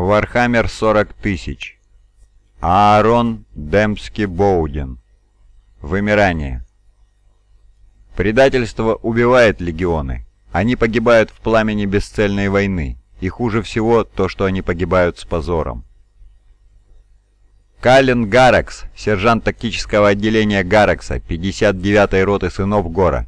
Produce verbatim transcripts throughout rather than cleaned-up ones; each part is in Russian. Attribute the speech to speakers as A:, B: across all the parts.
A: Вархаммер сорок тысяч. Аарон Демпский Боуден. Вымирание. Предательство убивает легионы. Они погибают в пламени бесцельной войны. И хуже всего то, что они погибают с позором. Кален Гаракс, сержант тактического отделения Гаракса, пятьдесят девятой роты сынов Гора.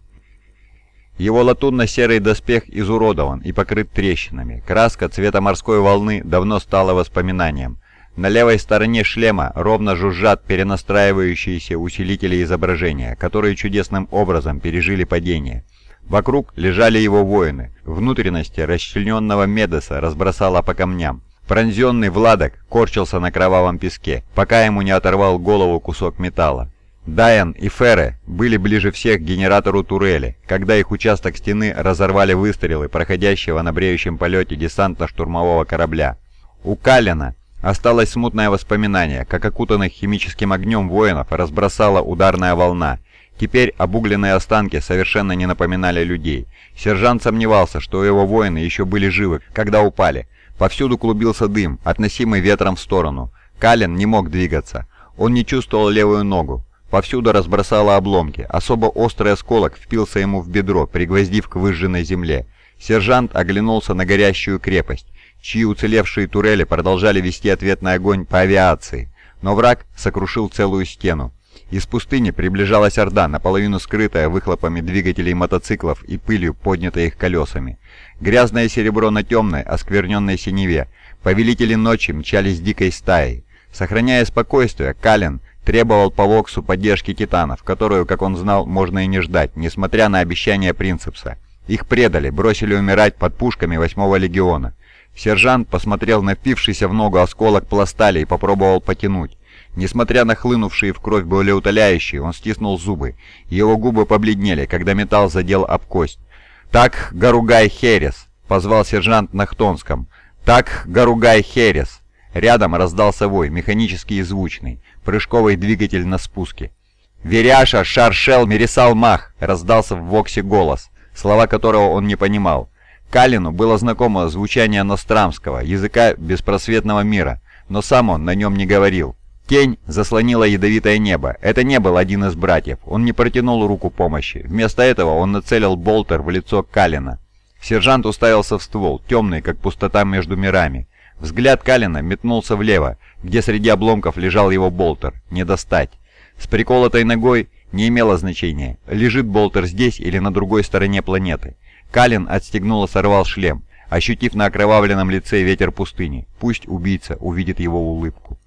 A: Его латунно-серый доспех изуродован и покрыт трещинами. Краска цвета морской волны давно стала воспоминанием. На левой стороне шлема ровно жужжат перенастраивающиеся усилители изображения, которые чудесным образом пережили падение. Вокруг лежали его воины. Внутренности расчлененного Медеса разбросало по камням. Пронзенный Владок корчился на кровавом песке, пока ему не оторвал голову кусок металла. Дайан и Ферре были ближе всех к генератору турели, когда их участок стены разорвали выстрелы проходящего на бреющем полете десантно-штурмового корабля. У Калена осталось смутное воспоминание, как окутанных химическим огнем воинов разбросала ударная волна. Теперь обугленные останки совершенно не напоминали людей. Сержант сомневался, что его воины еще были живы, когда упали. Повсюду клубился дым, относимый ветром в сторону. Кален не мог двигаться. Он не чувствовал левую ногу. Повсюду разбросало обломки. Особо острый осколок впился ему в бедро, пригвоздив к выжженной земле. Сержант оглянулся на горящую крепость, чьи уцелевшие турели продолжали вести ответный огонь по авиации. Но враг сокрушил целую стену. Из пустыни приближалась орда, наполовину скрытая выхлопами двигателей мотоциклов и пылью, поднятой их колесами. Грязное серебро на темной, оскверненной синеве. Повелители ночи мчались дикой стаей. Сохраняя спокойствие, Кален требовал по Воксу поддержки титанов, которую, как он знал, можно и не ждать, несмотря на обещания Принцепса. Их предали, бросили умирать под пушками восьмого легиона. Сержант посмотрел на впившийся в ногу осколок пластали и попробовал потянуть. Несмотря на хлынувшие в кровь болеутоляющие, он стиснул зубы. Его губы побледнели, когда металл задел об кость. «Так, Гаругай Херес!» — позвал сержант на хтонском. «Так, Гаругай Херес!» Рядом раздался вой, механический и звучный. Прыжковый двигатель на спуске. «Веряша, Шаршел, Мерисал Мах!» — раздался в Воксе голос, слова которого он не понимал. Калену было знакомо звучание нострамского, языка беспросветного мира, но сам он на нем не говорил. Тень заслонила ядовитое небо. Это не был один из братьев. Он не протянул руку помощи. Вместо этого он нацелил болтер в лицо Калена. Сержант уставился в ствол, темный, как пустота между мирами. Взгляд Калена метнулся влево, где среди обломков лежал его болтер. Не достать. С приколотой ногой не имело значения, лежит болтер здесь или на другой стороне планеты. Кален отстегнул и сорвал шлем, ощутив на окровавленном лице ветер пустыни. Пусть убийца увидит его улыбку.